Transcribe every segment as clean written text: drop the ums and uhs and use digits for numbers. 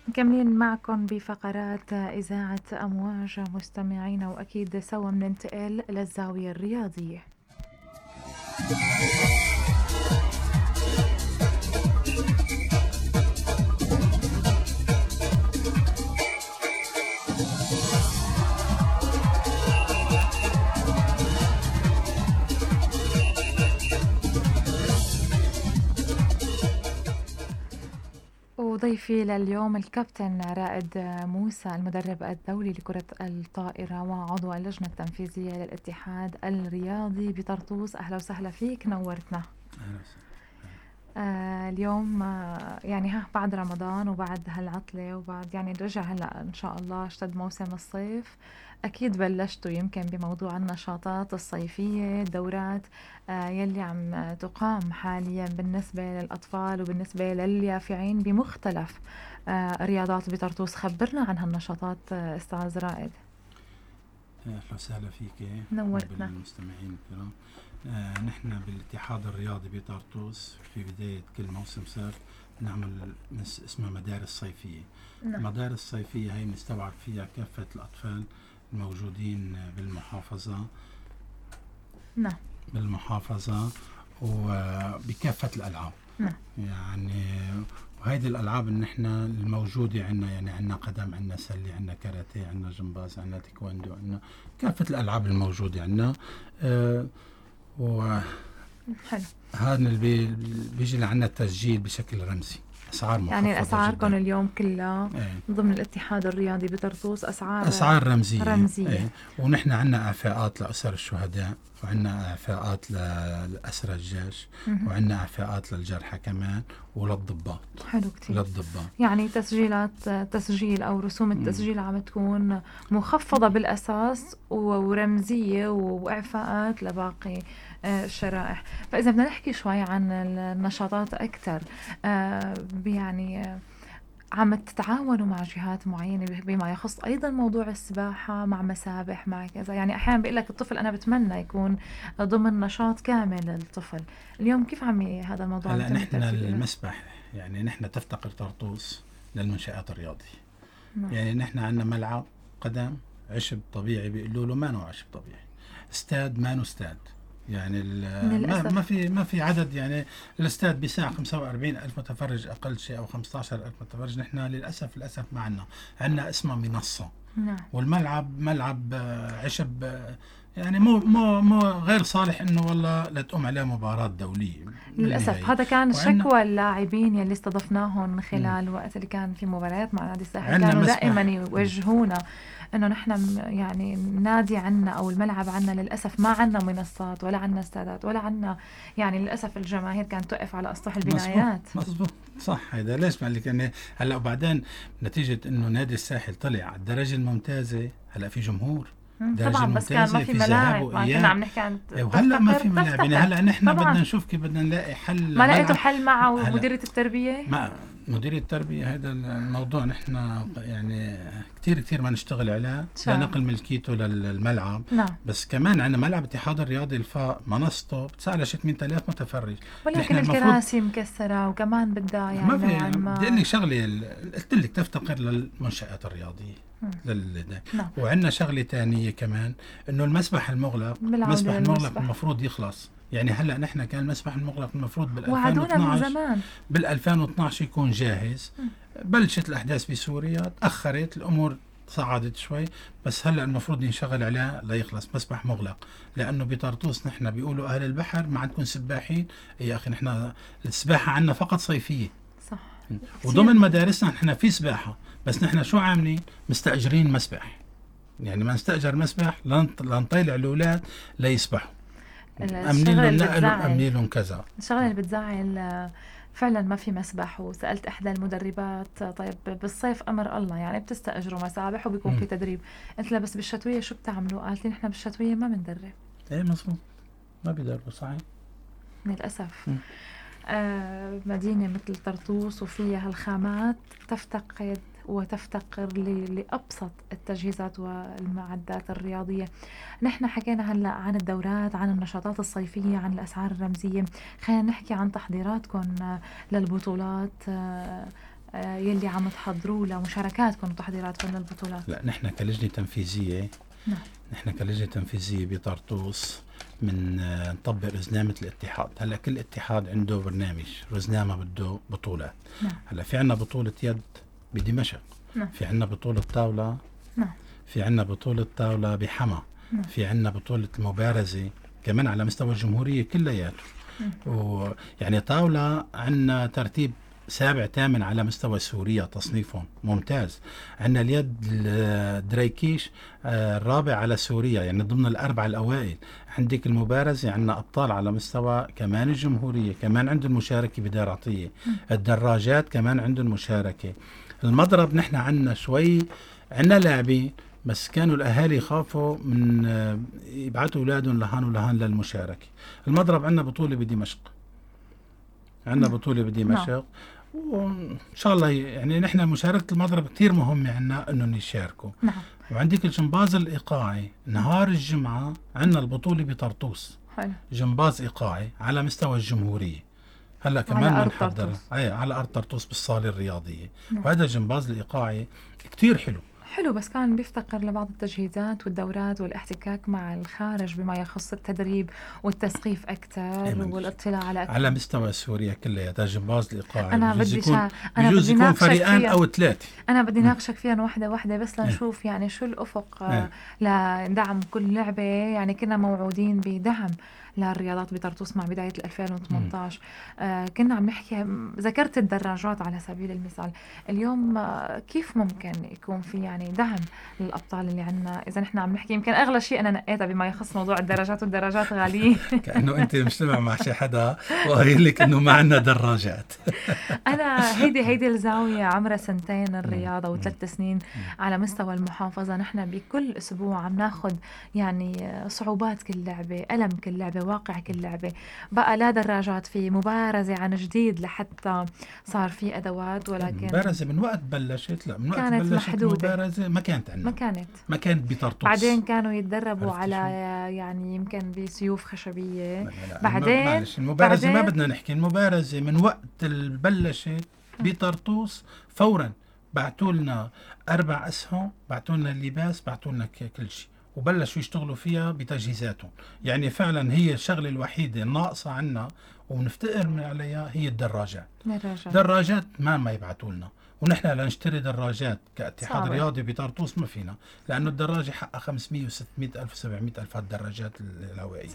مكملين معكم بفقرات إذاعة أمواج مستمعينا، وأكيد سوا بننتقل للزاوية الرياضية. وضيفي لليوم الكابتن رائد موسى، المدرب الدولي لكرة الطائرة وعضو اللجنة التنفيذية للاتحاد الرياضي بطرطوس. أهلا وسهلا فيك، نورتنا. أهلا وسهلا. اليوم يعني بعد رمضان وبعد هالعطلة وبعد يعني رجع هلأ إن شاء الله اشتد موسم الصيف، أكيد بلشتوا يمكن بموضوع النشاطات الصيفية، الدورات يلي عم تقام حاليا بالنسبة للأطفال وبالنسبة لليافعين بمختلف رياضات بطرطوس. خبرنا عن هالنشاطات أستاذ رائد. أهلا وسهلا فيك، نورتنا. بالمستمعين الكرام. نحن بالاتحاد الرياضي بطرطوس في بداية كل موسم صيف نعمل اسمها مدارس صيفية. المدارس الصيفية هي نستوعب فيها كافة الأطفال الموجودين بالمحافظة. بالمحافظة وبكافة الألعاب. يعني وهيدي الألعاب إن إحنا الموجودة عنا، يعني عنا قدم، عنا سلة، عنا كاراتيه، عنا جمباز، عنا تايكوندو، عنا كافة الألعاب الموجودة عنا. حلو. هذا اللي بيجي لعنا التسجيل بشكل رمزي، أسعار مخفضة. يعني أسعاركم اليوم كلها ضمن الاتحاد الرياضي بطرطوس أسعار رمزية. ونحن عنا إعفاءات لأسر الشهداء، وعنا إعفاءات لأسر الجيش، وعنا إعفاءات للجرحى كمان وللضباط. حلو كتير. للضباط يعني تسجيل أو رسوم التسجيل عم تكون مخفضة بالأساس ورمزية وإعفاءات لباقي الشرائح. فإذا بدنا نحكي شوي عن النشاطات أكثر، يعني عم تتعاونوا مع جهات معينة بما يخص أيضا موضوع السباحة، مع مسابح، مع كذا؟ يعني أحيانا بيقول لك الطفل أنا بتمنى يكون ضمن نشاط كامل للطفل. اليوم كيف هذا الموضوع؟ هلا نحن المسبح، يعني نحن تفتقر طرطوس للمنشآت الرياضية. يعني نحن عندنا ملعب قدم عشب طبيعي، بيقولوا له ما نوع عشب طبيعي، استاد ما استاد، يعني ما في عدد. يعني الاستاد بيساع 45,000 متفرج أقل شيء أو 15,000 متفرج. نحن للأسف ما عندنا اسمها منصة. والملعب ملعب عشب، يعني مو غير صالح انه والله لتقوم عليه مباراة دولية للأسف. هذا كان شكوى اللاعبين يلي استضفناهم خلال وقت اللي كان في مباريات مع نادي الساحل، كانوا دائما يوجهونا انه نحن يعني نادي عنا او الملعب عنا للأسف ما عنا منصات ولا عنا استادات ولا عنا، يعني للأسف الجماهير كانت توقف على اسطح البنايات. مزبوط صح. هذا ليش ما لك هلا وبعدين نتيجة انه نادي الساحل طلع على الدرجة الممتازة، هلا في جمهور طبعا، بس كان ما في ملاعب. ما كنا عم نحكي عن وهلا ما في ملاعب. يعني هلا نحن بدنا نشوف كيف بدنا نلاقي حل. ما لقيتوا حل مع مديرية التربية؟ مع مديرية التربية هذا الموضوع نحن يعني كتير ما نشتغل عليه لنقل ملكيته للملعب. بس كمان عندنا ملعب اتحاد الرياضي الفاء، منصته بتسع ل 600,000 متفرج، ولكن الكراسي مكسرة وكمان بدها يعني ما في. بدي اقول لك شغله، قلت لك تفتقر للمنشآت الرياضية. وعندنا شغله ثانيه كمان، انه المسبح المغلق المفروض يخلص. يعني هلا نحن كان المسبح المغلق المفروض بال 2012 يكون جاهز. بلشت الاحداث بسوريا، تاخرت الامور، صعدت شوي، بس هلا المفروض ينشغل عليه ليخلص مسبح مغلق. لانه بطرطوس نحن بيقولوا اهل البحر ما عندكم سباحين. يا اخي نحن السباحه عندنا فقط صيفيه. صح. وضمن مدارسنا نحن في سباحه، بس نحن شو عاملين؟ مستاجرين مسبح. يعني ما نستاجر مسبح لنطيلع الاولاد ليسبحوا، امنين لهم نقل وامنين لهم كذا. الشغله اللي بتزعل فعلا ما في مسبح. وسالت احدى المدربات طيب بالصيف امر الله يعني بتستاجروا مسابح وبيكون في تدريب، قلت لها بس بالشتويه شو بتعملوا؟ قالت لي نحن بالشتويه ما بندرب. ايه مظبوط، ما بيدربوا. صحيح للاسف. مدينه مثل طرطوس وفيها الخامات تفتقد وتفتقر لأبسط التجهيزات والمعدات الرياضية. نحن حكينا هلأ عن الدورات، عن النشاطات الصيفية، عن الأسعار الرمزية. خلينا نحكي عن تحضيراتكم للبطولات يلي عم تحضروا لمشاركاتكم وتحضيراتكم للبطولات؟ لا، نحن كلجنة تنفيذية، نحن كلجنة تنفيذية بطرطوس من نطبق رزنامة الاتحاد. هلا كل اتحاد عنده برنامج رزنامة بده بطولات. هلا في عنا بطولة يد بدمشق، في عنا بطولة طاولة، في عنا بطولة طاولة بحما، في عنا بطولة المبارزة كمان على مستوى الجمهورية كلياته. ويعني طاولة عنا ترتيب 7 8 على مستوى سوريا، تصنيفهم ممتاز. عندنا اليد دريكيش الرابع على سوريا، يعني ضمن الأربعة الأوائل. عندك المبارزة عندنا أبطال على مستوى كمان الجمهورية، كمان عندهم مشاركة بدار عطية. الدراجات كمان عندهم مشاركة. المضرب نحن عندنا شوي، عندنا لاعبين بس كانوا الأهالي خافوا من يبعثوا أولادهم لهان ولهان للمشاركة. المضرب عندنا بطولة بدمشق، عندنا بطولة بدمشق، وإن شاء الله يعني نحن مشاركة المضرب كتير مهمة عنا إنهم يشاركوا. وعندك الجمباز الإيقاعي نهار الجمعة عندنا البطولة بطرطوس، جمباز إيقاعي على مستوى الجمهورية. هلا كمان بنحضر على أرض طرطوس بالصالة الرياضية. وهذا الجمباز الإيقاعي كتير حلو، بس كان بيفتقر لبعض التجهيزات والدورات والاحتكاك مع الخارج بما يخص التدريب والتسقيف أكثر والاطلاع على مستوى سوريا كلها. جمباز الإيقاعي أنا بيجوز يكون فريقان أو 3. أنا بدي ناقشك فيها واحدة بس لنشوف يعني شو الأفق لدعم كل لعبة. يعني كنا موعودين بدعم للرياضات بطرطوس مع بداية 2018. كنا عم نحكي، ذكرت الدراجات على سبيل المثال. اليوم كيف ممكن يكون في يعني دعم للأبطال اللي عنا؟ إذا نحن عم نحكي يمكن أغلى شيء أنا نقيتها بما يخص موضوع الدراجات، والدراجات غالية. كأنه أنت مجتمع مع شي حدا وقايل لك إنه ما عنا دراجات. أنا هيدي الزاوية عمرها 2 الرياضة و3 سنين على مستوى المحافظة. نحن بكل أسبوع عم ناخد يعني صعوبات كل لعبة، ألم كل لعبة، واقع كل لعبة. بقى لا دراجات، في مبارزة عن جديد لحتى صار في أدوات، ولكن مبارزة من وقت بلشت، لا من وقت كانت بلشت محدودة. المبارزة ما كانت عندنا، ما كانت بطرطوس. بعدين كانوا يتدربوا على يعني يمكن بسيوف خشبية. لا بعدين المبارزة ما بدنا نحكي، المبارزة من وقت بلشت بطرطوس فورا بعتوا لنا 4 أسهم، بعتوا لنا اللباس، بعتوا لنا كل شيء، وبلشوا يشتغلوا فيها بتجهيزاتهم. يعني فعلا هي الشغلة الوحيدة الناقصة عنا ونفتقر من عليها هي الدراجات. دراجات ما يبعتوا لنا، ونحن لنشتري دراجات كاتحاد رياضي بطرطوس ما فينا، لأنه الدراجة حقها 500 و600 ألف 700 ألف هالدراجات الهوائية.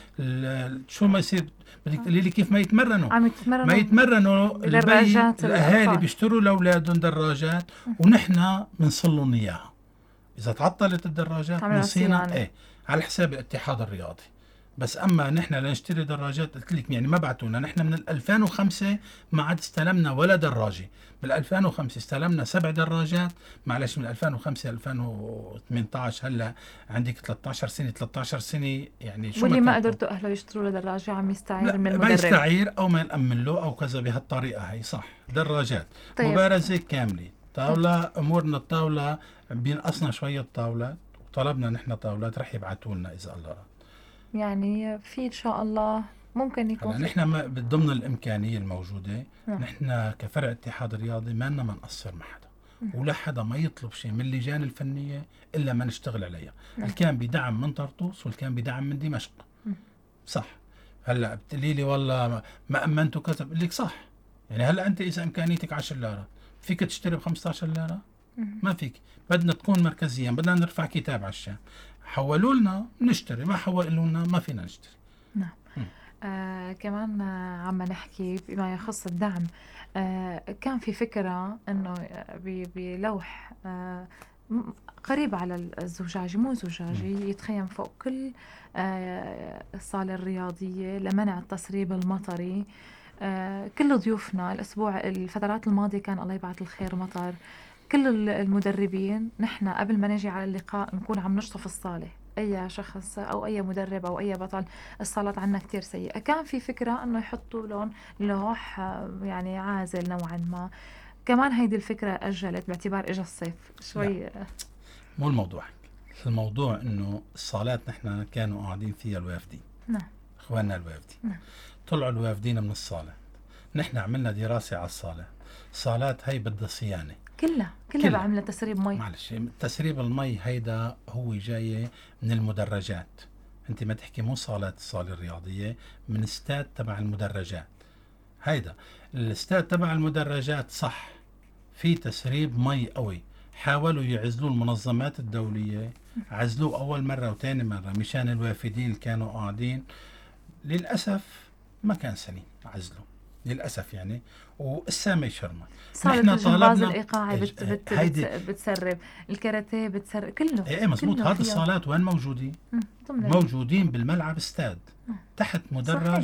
شو ما يصير بدك تقولي لي كيف ما يتمرنوا؟ ما يتمرنوا الأهالي بيشتروا لأولادهم دراجات ونحن بنصلهم إياها. إذا تعطلت الدراجات نصينا على حساب الاتحاد الرياضي. بس أما نحن لنشتري دراجات قلت لك يعني ما بعتونا. نحن من 2005 ما عاد استلمنا ولا دراجة. بال 2005 استلمنا 7 دراجات، معلش من 2005 2018 هلا عندك 13 سنة يعني شو. واللي ما قدرتوا أهله يشتروا له دراجة عم يستعير من المدرب، ما يستعير أو ما نأمن له أو كذا بهالطريقة هي. صح، دراجات. طيب. مبارزة كاملة، طاولة، أمورنا الطاولة بينقصنا شوية طاولات، وطلبنا نحن طاولات رح يبعتوا لنا إذا الله رأى. يعني في إن شاء الله ممكن يكون نحن ضمن الإمكانية الموجودة. نحن كفرع اتحاد رياضي ما لنا منقصر مع حدا، ولا حدا ما يطلب شيء من اللجان الفنية إلا ما نشتغل عليها. الكان بدعم من طرطوس والكان بدعم من دمشق. صح. هلا بتقولي لي والله ما أمنتوا كتب لك صح. يعني هلا أنت إذا إمكانيتك 10 ليرة فيك تشتري ب15 ليرة؟ ما فيك. بدنا تكون مركزيا، بدنا نرفع كتاب على الشام. حولوا لنا نشتري، ما حولوا لنا ما فينا نشتري. نعم. كمان عم نحكي بما يخص الدعم. كان في فكرة انه بلوح قريب على الزجاجي، مو زجاجي، يتخيم فوق كل الصالة الرياضية لمنع التسريب المطري. كل ضيوفنا الفترات الماضية كان الله يبعث الخير مطر. كل المدربين نحن قبل ما نجي على اللقاء نكون عم نشطف الصالة. أي شخص أو أي مدرب أو أي بطل، الصالات عنا كتير سيئة. كان في فكرة أنه يحطوا لون لوح يعني عازل نوعا ما. كمان هيدي الفكرة أجلت باعتبار إجا الصيف شوي. مو الموضوع أنه الصالات نحن كانوا قاعدين فيها الوافدين. نعم. إخواننا الوافدين. طلعوا الوافدين من الصالة. نحن عملنا دراسة على الصالة. صالات هي بدها صيانة كلها بعملها تسريب مي. معلش، تسريب المي هيدا هو جاي من المدرجات. انت ما تحكي مو صالات الصالة الرياضية، من استاد تبع المدرجات. هيدا الاستاد تبع المدرجات صح في تسريب مي قوي، حاولوا يعزلوا المنظمات الدولية، عزلوه أول مرة وثاني مرة مشان الوافدين اللي كانوا قاعدين. للأسف ما كان سليم عزله للأسف يعني، والسامي شرمة. نحن الجمباز الإيقاعي بتسرب، الكاراتيه بتسرب، كله. ايه مزبوط. هذا الصالات وين موجودين؟ موجودين بالملعب استاد تحت مدرج،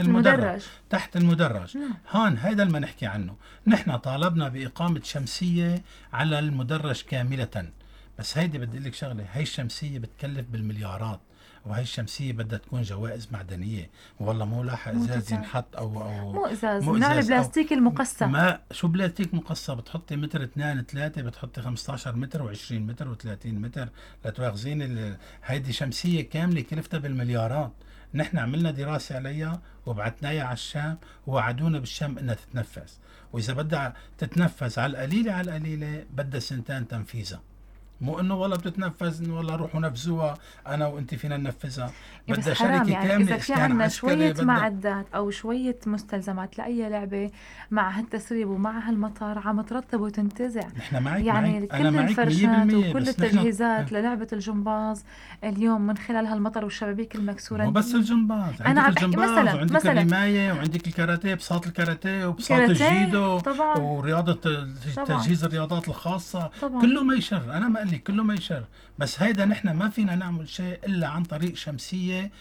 تحت المدرج. هون هيدا اللي ما نحكي عنه. نحن طالبنا بإقامة شمسية على المدرج كاملة، بس هيدي بدي لك شغلة، هي الشمسية بتكلف بالمليارات، وهي الشمسية بدها تكون جوائز معدنية، والله مو لاحق ازاز ينحط او مو ازاز نوع البلاستيك المقصى. ما شو بلاستيك مقصى؟ بتحطي متر 2 3 بتحطي 15 متر و20 متر و30 متر، لا تواخذين. هيدي شمسية كاملة كلفتها بالمليارات. نحن عملنا دراسة عليها وبعتناها على الشام، ووعدونا بالشام انها تتنفذ، واذا بدها تتنفذ على القليلة بدها 2 سنين تنفيذها. مو انه والله بتتنفذ انه والله روحوا نفذوها انا وانت فينا ننفذها. بدها شركه يعني كامله. اذا في عندنا شويه معدات او شويه مستلزمات لاي لعبه مع هالتسريب ومع هالمطر عم ترتب وتنتزع. نحن معك يعني كل الفرشات وكل التجهيزات للعبه الجمباز اليوم من خلال هالمطر والشبابيك المكسوره. مو بس الجمباز، انا عندك الجمباز وعندك الرمايه وعندك الكاراتيه، بساط الكاراتيه وبساط الجيدو ورياضه تجهيز الرياضات الخاصه طبعاً. كله ميشر. انا ما كله ميشر، بس هيدا نحن ما فينا نعمل شيء إلا عن طريق شمسية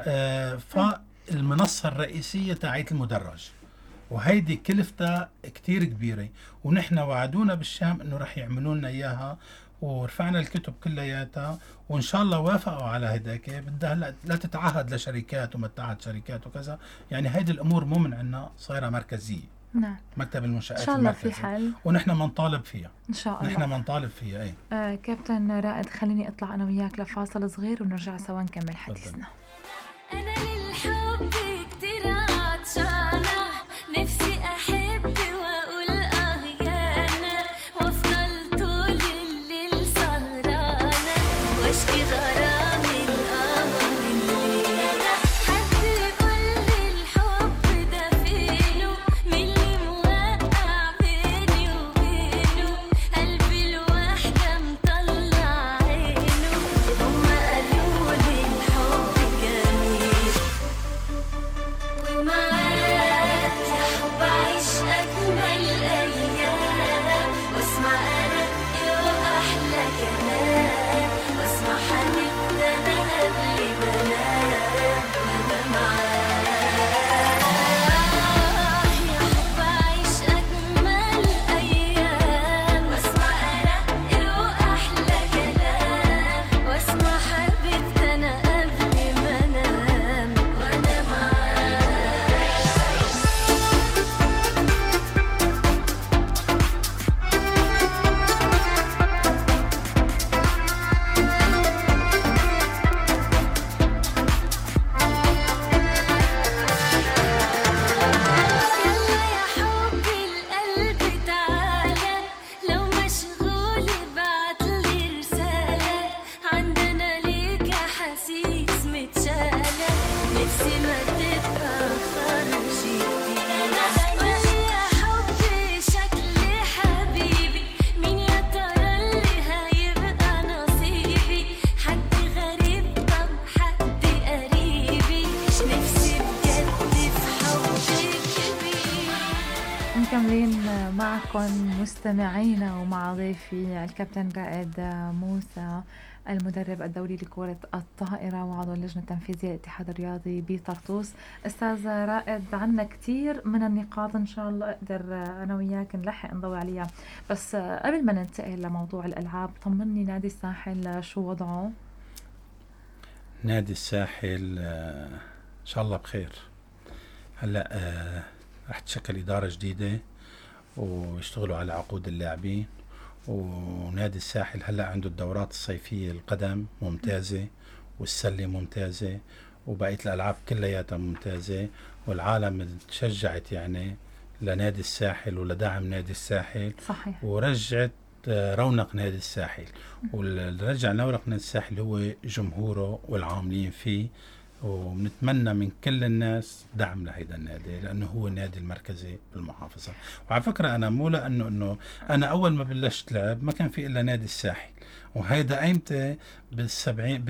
فالمنصة الرئيسية تاعت المدرج، وهيدي كلفتها كتير كبيرة. ونحن وعدونا بالشام إنه رح يعملوا لنا إياها، ورفعنا الكتب كلياتها، وإن شاء الله وافقوا على هداك. بدها لا تتعهد لشركات ومتعهد شركات وكذا، يعني هيدي الأمور مو من عنا، صايرة مركزية. نعم. مكتب المنشآت إن شاء الله في حل، ونحن منطالب فيها إن شاء الله. نحن منطالب فيها. أي كابتن رائد، خليني أطلع أنا وياك لفاصل صغير ونرجع سوا نكمل حديثنا. أنا للحب كتير عطشانة، نفسي أحب وأقول أنا، وأفضل طول الليل سهرانة وأشكي غرامي القمر الليل. حد يقول لي الحب ده فينه، مين اللي موقع بيني وبينه، قلبي الوحدة مطلع عينه. هما قالوا لي الحب جميل، ومعاك يا حب عيش أجمل أيام، واسمع أرق وأحلى كلام، واسمع حبيبتنا قبل ما أنام وأنا معاك. يا حب عيش أجمل أيام، واسمع أرق وأحلى كلام، واسمع حبيبتنا قبل ما أنام وأنا معاك. يلا يا حبي القلب تعالى، لو مشغول ابعتلي رسالة، عندنا ليك أحاسيس متشالة، نفسي ما تتأخرش فينا. قولي يا حبي شكلي حبيبي، مين يا ترى اللي هيبقى نصيبي، حد غريب طب حد قريبي، نفسي بجد في حبك كبير. مكملين معكم مستمعينا ومع ضيفي الكابتن رائد موسى، المدرب الدولي لكرة الطائرة وعضو اللجنة التنفيذية للاتحاد الرياضي بطرطوس. أستاذ رائد، عنا كتير من النقاط إن شاء الله أقدر أنا وياك نلحق نضوي عليها، بس قبل ما ننتقل لموضوع الألعاب طمني نادي الساحل شو وضعه؟ نادي الساحل إن شاء الله بخير. هلأ رح تشكل إدارة جديدة ويشتغلوا على عقود اللاعبين، ونادي الساحل هلأ عنده الدورات الصيفية، القدم ممتازة والسلة ممتازة وبقية الألعاب كلياتها ممتازة، والعالم تشجعت يعني لنادي الساحل ولدعم نادي الساحل. صحيح. ورجعت رونق نادي الساحل، ورجع رونق نادي الساحل هو جمهوره والعاملين فيه، ونتمنى من كل الناس دعم لهيدا النادي لأنه هو النادي المركزي بالمحافظة. وعلى فكرة أنا مو لأنه إنه أنا أول ما بلشت لعب ما كان في إلا نادي الساحل، وهيدا قيمته بالسبعين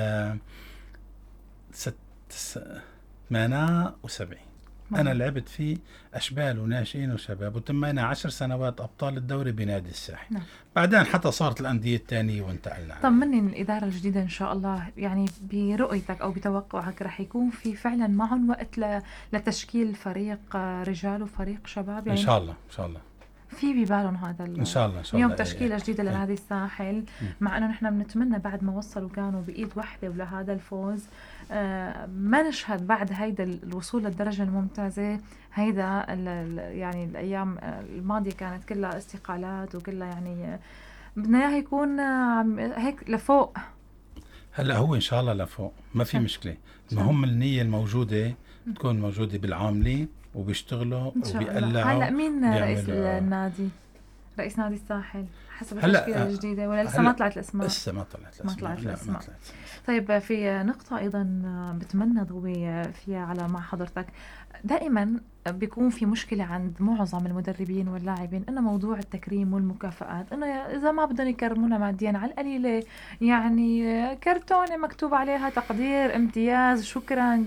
78 أنا لعبت فيه أشبال وناشئين وشباب، وتمينا 10 سنوات أبطال الدوري بنادي الساحل. بعدين حتى صارت الأندية الثانية وانتقلنا. طمني من الإدارة الجديدة إن شاء الله، يعني برؤيتك أو بتوقعك رح يكون في فعلا معهم وقت لتشكيل فريق رجال وفريق شباب؟ يعني إن شاء الله إن شاء الله في ببالهم هذا إن شاء الله اليوم تشكيلة جديدة لنادي الساحل، مع أنه نحن بنتمنى بعد ما وصلوا كانوا بإيد واحدة ولهذا الفوز ما نشهد بعد هيدا الوصول للدرجة الممتازة. هيدا يعني الأيام الماضية كانت كلها استقالات وكلها، يعني بدنا إياه يكون هيك لفوق. هلا هو إن شاء الله لفوق ما في مشكلة. المهم النية الموجودة تكون موجودة بالعاملين وبيشتغلوا وبيقلعوا. هلا مين رئيس النادي؟ رئيس نادي الساحل حسب التشكيلة الجديدة ولا لسه ما طلعت الأسماء؟ لسه ما طلعت الأسماء. طيب في نقطة أيضا بتمنى ضوي فيها على مع حضرتك. دائما بيكون في مشكلة عند معظم المدربين واللاعبين إنه موضوع التكريم والمكافآت، إنه إذا ما بدهم يكرمونا ماديا على القليلة يعني كرتونة مكتوب عليها تقدير امتياز شكرا.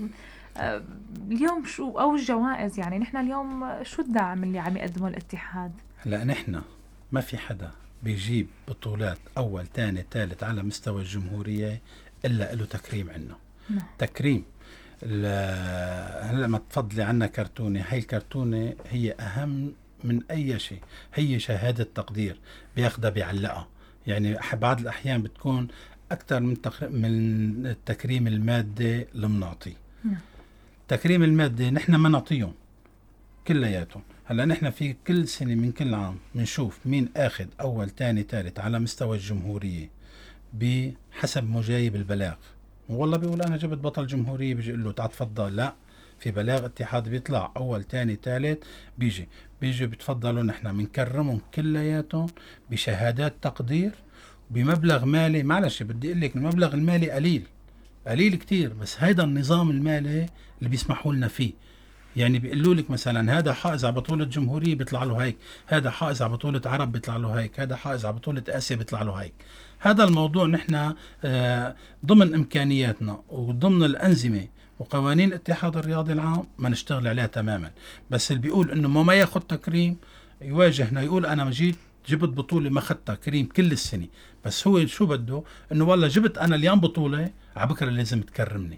اليوم شو أو الجوائز؟ يعني نحن اليوم شو الدعم اللي عم يقدمه الاتحاد؟ لا نحن ما في حدا بيجيب بطولات أول تاني ثالث على مستوى الجمهورية إلا له تكريم عنا. تكريم هلا ما تفضلي عنا كرتونة، هاي الكرتونة هي أهم من أي شيء، هي شهادة تقدير بياخدها بيعلقها. يعني بعض الأحيان بتكون أكثر من التكريم المادي اللي بنعطيه. تكريم المادي نحن ما نعطيهم كلياتهم. هلا نحن في كل سنة من كل عام بنشوف مين اخذ اول تاني ثالث على مستوى الجمهورية بحسب مجايب البلاغ. والله بيقول انا جبت بطل جمهورية، بيجي يقول له تعال تفضل. لا، في بلاغ اتحاد بيطلع اول تاني ثالث بيجي بيتفضلوا. نحن بنكرمهم كلياتهم بشهادات تقدير بمبلغ مالي. معلش بدي اقول لك المبلغ المالي قليل كتير، بس هيدا النظام المالي اللي بيسمحوا لنا فيه. يعني بيقولوا لك مثلا هذا حائز على بطولة جمهورية بيطلع له هيك، هذا حائز على بطولة عرب بيطلع له هيك، هذا حائز على بطولة آسيا بيطلع له هيك. هذا الموضوع نحن ضمن إمكانياتنا وضمن الأنظمة وقوانين الاتحاد الرياضي العام ما نشتغل عليها تماما. بس اللي بيقول إنه ما ياخد تكريم يواجهنا، يقول أنا جبت بطولة ما أخذت تكريم كل السنة، بس هو شو بده؟ إنه والله جبت أنا اليوم بطولة على بكرة لازم تكرمني.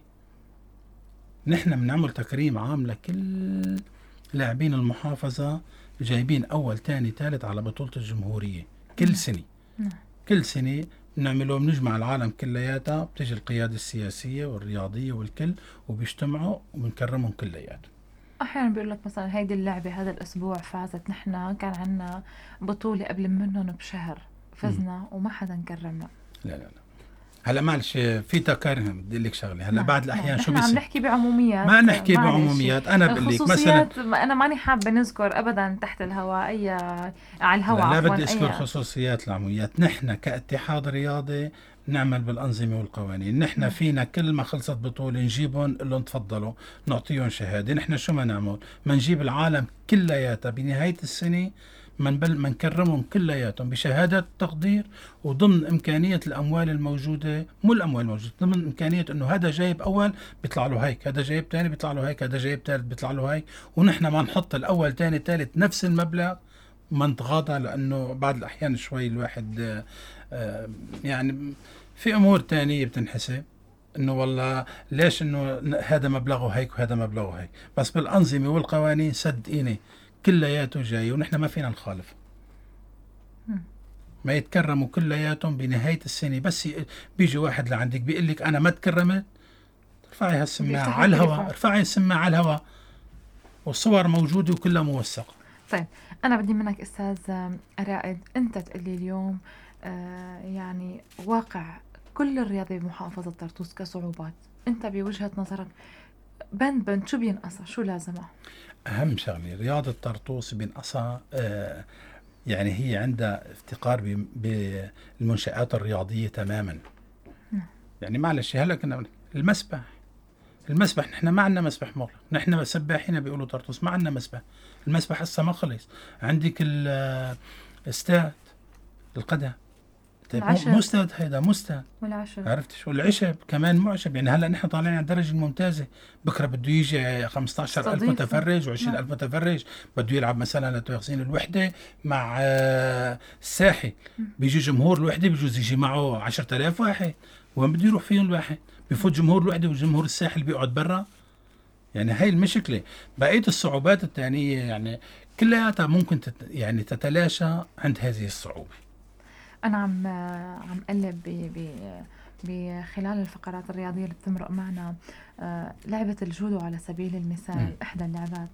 نحن بنعمل تكريم عام لكل لاعبين المحافظة جايبين أول تاني ثالث على بطولة الجمهورية كل سنة. كل سنة بنعمله، بنجمع العالم كلياتها، بتجي القيادة السياسية والرياضية والكل وبيجتمعوا وبنكرمهم كلياتهم. أحيانا بيقول لك مثلا هيدي اللعبة هذا الأسبوع فازت، نحن كان عنا بطولة قبل منهم بشهر فزنا وما حدا كرمنا. لا هلا معلش في تكرم. بدي لك شغله، هلا بعد الاحيان شو عم نحكي بعموميات، ما نحكي بعموميات. انا بقول لك مثلا انا ماني حابه نذكر ابدا تحت الهواء اي على الهواء. لا بدي اذكر خصوصيات العموميات. نحن كاتحاد رياضي نعمل بالانظمه والقوانين. نحن فينا كل ما خلصت بطوله نجيبهم نقول لهم تفضلوا نعطيهم شهاده. نحن شو ما نعمل؟ ما نجيب العالم كلياتها بنهايه السنه منكرمهم كلياتهم بشهادات تقدير وضمن إمكانية الأموال الموجودة. مو الأموال الموجودة، ضمن إمكانية إنه هذا جايب أول بيطلع له هيك، هذا جايب تاني بيطلع له هيك، هذا جايب ثالث بيطلع له هيك. ونحن ما نحط الأول تاني ثالث نفس المبلغ، ما نتغاضى، لأنه بعض الأحيان شوي الواحد يعني في أمور تانية بتنحسب إنه والله ليش إنه هذا مبلغه هيك وهذا مبلغه هيك. بس بالأنظمة والقوانين صدقيني كلياته جاي ونحن ما فينا نخالف. ما يتكرموا كلياتهم بنهاية السنة. بس بيجي واحد لعندك بيقول لك أنا ما تكرمت، ارفعي هالسماعة على الهواء، ارفعي السماعة على الهواء والصور موجودة وكلها موثقة. طيب أنا بدي منك أستاذ رائد أنت تقلي اليوم يعني واقع كل الرياضة بمحافظة طرطوس كصعوبات، أنت بوجهة نظرك بند شو بينقصها، شو لازمها؟ أهم شغلة رياضة طرطوس بنقصها يعني هي عندها افتقار بالمنشآت الرياضية تماما. يعني معلش هلا كنا المسبح نحن ما عندنا مسبح مغلق، نحن سباحين بيقولوا طرطوس ما عندنا مسبح. المسبح هسه ما خلص. عندك الاستاد القدم مو استاد، هيدا مو استاد والعشب، عرفت شو العشب كمان معشب. يعني هلا نحن طالعين على الدرجه الممتازه، بكره بده يجي 15,000 متفرج و20,000 متفرج، بده يلعب مثلا لتوخزين الوحده مع الساحل، بيجي جمهور الوحده بيجوز يجي معه 10,000 واحد. وين بده يروح فيهم الواحد؟ بيفوت جمهور الوحده وجمهور الساحل بيقعد برا. يعني هاي المشكله. بقيه الصعوبات الثانيه يعني كلياتها ممكن يعني تتلاشى عند هذه الصعوبه. أنا عم قلب بخلال الفقرات الرياضية اللي بتمرق معنا لعبة الجودو على سبيل المثال إحدى اللعبات.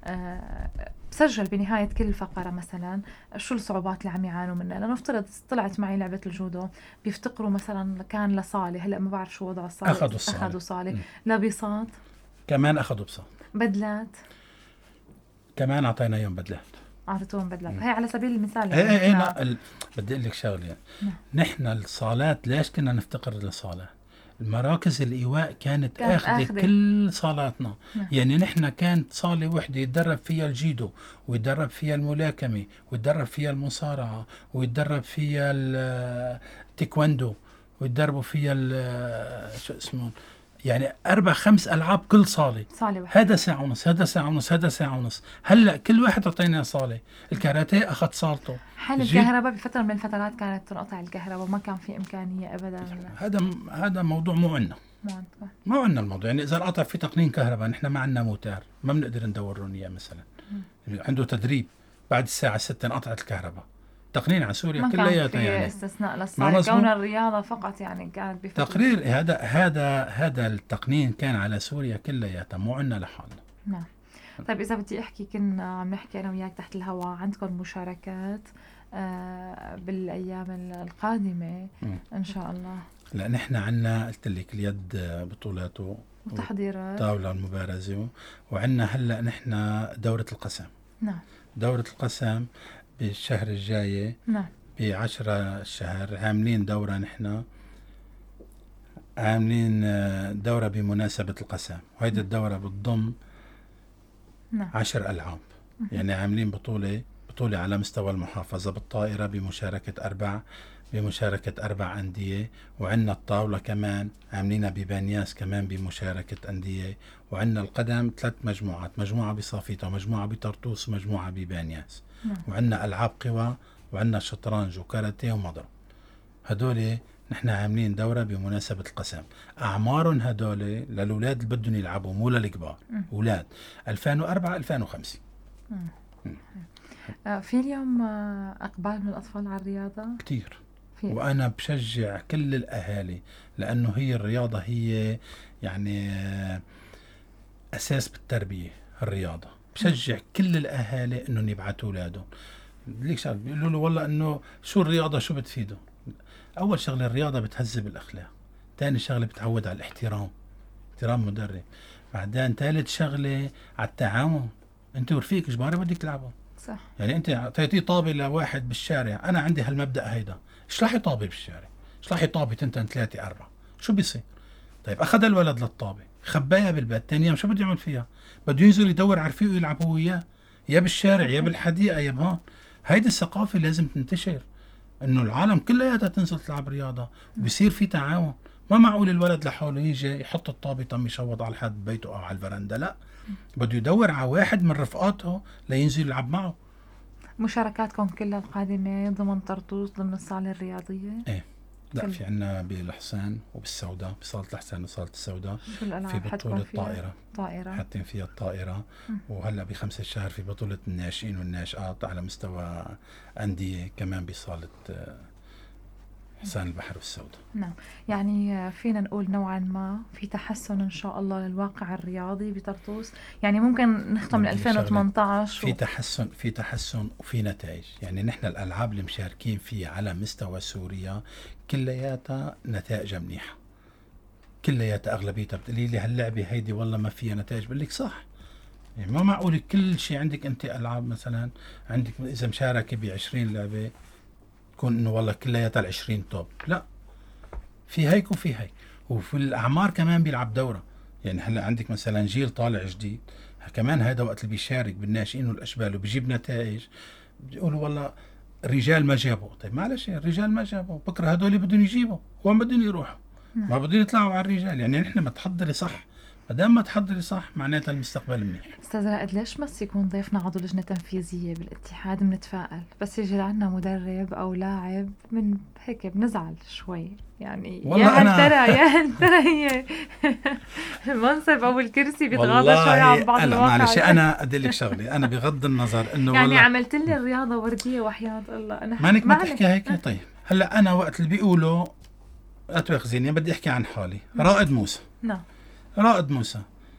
بسجل بنهاية كل فقرة مثلا شو الصعوبات اللي عم يعانوا منها. لأنه افترض طلعت معي لعبة الجودو بيفتقروا مثلا كان لصالة، هلا ما بعرف شو وضع الصالة، أخذوا صالة. لبسات كمان أخذوا بساط. بدلات كمان أعطينا يوم بدلات، أعطيتهم بدلات. هي على سبيل المثال. بدي أقول لك شغلة. نحن الصالات ليش كنا نفتقر للصالات؟ المراكز الإيواء كانت أخذ كل صالاتنا. يعني نحن كانت صالة وحدة يتدرب فيها الجيدو، ويتدرب فيها الملاكمة، ويتدرب فيها المصارعة، ويتدرب فيها التيكواندو، ويتدربوا فيها شو اسمه، يعني 4-5 ألعاب كل صالة. هذا ساعة ونص، هذا ساعة ونص، هذا ساعة ونص. هلأ كل واحد أعطينا صالة. الكاراتيه أخذ صالته. حال الكهرباء بفترة من الفترات كانت تنقطع الكهرباء وما كان في إمكانية أبدا. هذا موضوع مو عنا. ما عنا الموضوع. يعني إذا قطع في تقنين كهرباء نحن ما عنا موتار، ما بنقدر ندورهم إياه مثلا. عنده تدريب بعد الساعة 6 انقطعت الكهرباء. تقنين على سوريا كلياتها يعني استثناء للصالة كون الرياضة فقط يعني كانت بفترة تقرير. هذا التقنين كان على سوريا كلياتها مو عنا لحالنا. نعم. طيب إذا بدي أحكي، كنا عم نحكي أنا وياك تحت الهواء، عندكم مشاركات بالأيام القادمة إن شاء الله؟ لا نحن عنا قلت لك اليد بطولاته وتحضيرات طاولة المبارزة، وعنا هلأ نحن دورة القسم. نعم. دورة القسم بالشهر الجاي. نعم. ب10 الشهر عاملين دورة. نحن عاملين دورة بمناسبة القسم، وهيدي الدورة بتضم 10 ألعاب. يعني عاملين بطولة على مستوى المحافظة بالطائرة بمشاركة 4 أندية، وعندنا الطاولة كمان عاملينها ببانياس كمان بمشاركة أندية، وعندنا القدم 3 مجموعات، مجموعة بصافيتا، مجموعة بطرطوس، مجموعة ببانياس. وعندنا ألعاب قوى، وعندنا شطرنج وكاراتيه ومضرب. هدول نحن عاملين دورة بمناسبة القسم. أعمارهم هدول للأولاد اللي بدهم يلعبوا مو للكبار، أولاد 2004-2005. في اليوم أقبال من الأطفال على الرياضة كتير. وأنا بشجع كل الأهالي، لأنه هي الرياضة هي يعني أساس بالتربية. الرياضة بشجع كل الأهالي إنهم يبعتوا أولادهم. ليش بيقولوا له والله إنه شو الرياضة شو بتفيده؟ أول شغلة الرياضة بتهذب الأخلاق، ثاني شغلة بتعود على الاحترام، احترام مدرب، بعدين ثالث شغلة على التعاون. أنت ورفيق إجباري بدك تلعبوا. صح. يعني أنت أعطيتيه طابة لواحد بالشارع، أنا عندي هالمبدأ هيدا، إيش راح يطابة بالشارع؟ إيش راح يطابة 2 3 4 شو بيصير؟ طيب أخذ الولد للطابة خباها بالبيت، ثاني يوم شو بده يعمل فيها؟ بده ينزل يدور على رفيقه يلعب هو وياه، يا بالشارع يا بالحديقة يا بهون. هيدي الثقافة لازم تنتشر، إنه العالم كلها تنزل تلعب رياضة وبيصير في تعاون. ما معقول الولد لحاله يجي يحط الطابة تم يشوض على حد بيته أو على الفرندا، لا، بده يدور على واحد من رفقاته لينزل يلعب معه. مشاركاتكم كلها القادمة ضمن طرطوس ضمن الصالة الرياضية؟ ايه لا، في عنا بالحسين وبالسوداء، بصالة الحسين وصالة السوداء في بطولة طائرة حاطين فيها الطائرة. وهلا ب5 الشهر في بطولة الناشئين والناشئات على مستوى أندية كمان بصالة حسين البحر والسوداء. نعم. يعني فينا نقول نوعا ما في تحسن إن شاء الله للواقع الرياضي بطرطوس. يعني ممكن نختم من 2018 في تحسن وفي نتائج. يعني نحن الألعاب اللي مشاركين فيها على مستوى سوريا كلياتها نتائج منيحة، كلياتها أغلبيتها. بتقولي لي هاللعبة هيدي والله ما فيها نتائج، بقول لك صح، يعني ما معقول كل شيء عندك أنت ألعاب مثلا عندك إذا مشاركة ب20 لعبة تكون إنه والله كلياتها 20 توب، لا، في هيك وفي هيك. وفي الأعمار كمان بيلعب دورة. يعني هلا عندك مثلا جيل طالع جديد كمان، هذا وقت اللي بيشارك بالناشئين والأشبال وبيجيب نتائج، بيقولوا والله الرجال ما جابوا. طيب معلش، الرجال ما جابوا، بكره هدول بدهم يجيبوا، وين بدهم يروحوا؟ ما بدهم يطلعوا على الرجال. يعني نحن ما تحضري صح، ما دام ما تحضري صح معناتها المستقبل منيح. استاذ رائد، ليش بس يكون ضيفنا عضو لجنه تنفيذيه بالاتحاد بنتفائل، بس يجي لعنا مدرب او لاعب من هيك بنزعل شوي؟ يعني يا هل ترى هي المنصب او الكرسي بيتغاضى شوي عن بعض الواقع. معلش انا ادلك شغله، انا بغض النظر انه يعني عملت لي الرياضه ورديه وحياة الله انا مانك ما تحكي هيك. طيب هلا انا وقت اللي بيقولوا اتوخزيني بدي احكي عن حالي. رائد موسى، نعم، رائد موسى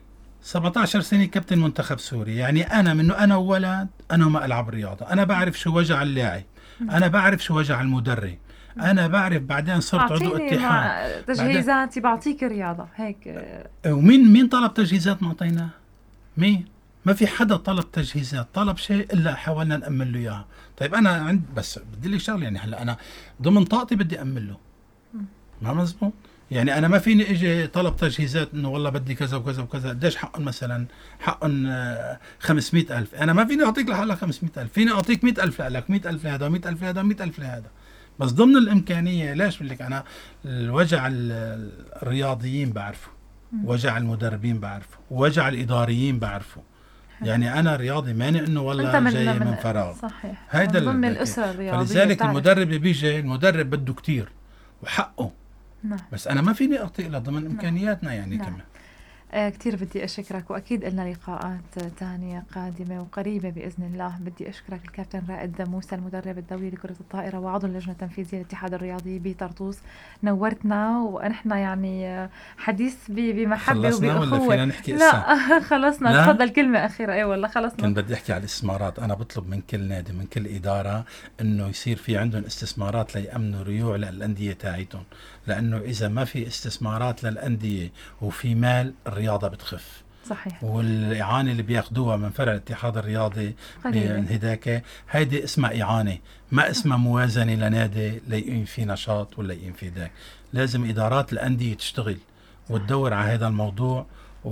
17 سنة كابتن منتخب سوريا. يعني أنا منه أنا وولد أنا ما ألعب رياضة، أنا بعرف شو وجع اللاعب، أنا بعرف شو وجع المدرب، أنا بعرف. بعدين صرت عضو اتحاد، تجهيزاتي بعطيك رياضة هيك. ومين طلب تجهيزات ما أعطيناه؟ مين؟ ما في حدا طلب تجهيزات، طلب شيء إلا حاولنا نأمن له إياها. طيب أنا عند بس بدي لك شغله، يعني هلا أنا ضمن طاقتي بدي أأمن له، ما مزبوط. يعني أنا ما فيني إجي طلب تجهيزات إنه والله بدي كذا وكذا وكذا. قديش حقن مثلا؟ حقن 500,000. أنا ما فيني أعطيك لحالك 500,000، فيني أعطيك 100,000 لك، 100,000 لهذا، 100,000 لهذا، 100,000 لهذا، بس ضمن الإمكانية. ليش بقول لك أنا الوجع الرياضيين بعرفه، وجع المدربين بعرفه، وجع الإداريين بعرفه. يعني أنا رياضي، ماني إنه والله جاي من فراغ. صحيح، هيدا ضمن الأسرة الرياضية. فلذلك المدرب بيجي، المدرب بده كتير وحقه، نعم، بس أنا ما فيني أعطي له ضمن إمكانياتنا. يعني نعم. كمان كتير بدي أشكرك، وأكيد لنا لقاءات تانية قادمة وقريبة بإذن الله. بدي أشكرك الكابتن رائد موسى، المدرب الدولي لكرة الطائرة وعضو اللجنة التنفيذية للاتحاد الرياضي بطرطوس. نورتنا، ونحن يعني حديث بمحبة وبأخوة. ولا نحكي لا خلصنا. تفضل كلمة أخيرة. أي والله خلصنا. كنت بدي أحكي على الاستثمارات. أنا بطلب من كل نادي، من كل إدارة، إنه يصير في عندهم استثمارات ليأمنوا ريوع للأندية تاعيتهم، لأنه إذا ما في استثمارات للأندية وفي مال، الرياضة بتخف. صحيح. والإعانة اللي بياخدوها من فرع الاتحاد الرياضي هداك، هيدي اسمها إعانة، ما اسمها موازنة لنادي ليقيم في نشاط ولا يقيم في ذاك. لازم إدارات الأندية تشتغل وتدور على هذا الموضوع.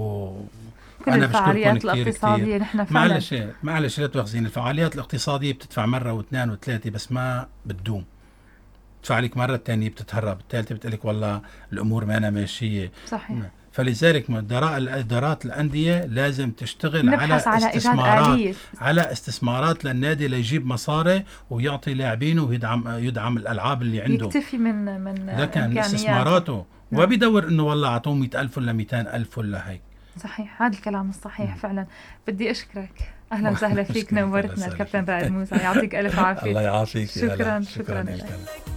كل الفعاليات الاقتصادية نحن فعلا معلش لا تواخذين، الفعاليات الاقتصادية بتدفع مرة واثنين وثلاثة، بس ما بتدوم. تدفع لك مرة، الثانية بتتهرب، الثالثة بتقلك والله الأمور ما أنا ماشية. صحيح. فلذلك إدارات الأندية لازم تشتغل على استثمارات للنادي ليجيب مصاري ويعطي لاعبينه ويدعم الألعاب اللي عنده. يكتفي من لكن استثماراته وبيدور إنه والله أعطوه 100,000 ولا 200,000 ولا هيك. صحيح، هذا الكلام الصحيح فعلا. بدي أشكرك، أهلا وسهلا فيك، نورتنا الكابتن رائد موسى، يعطيك ألف عافية. الله يعافيك. شكرا لك.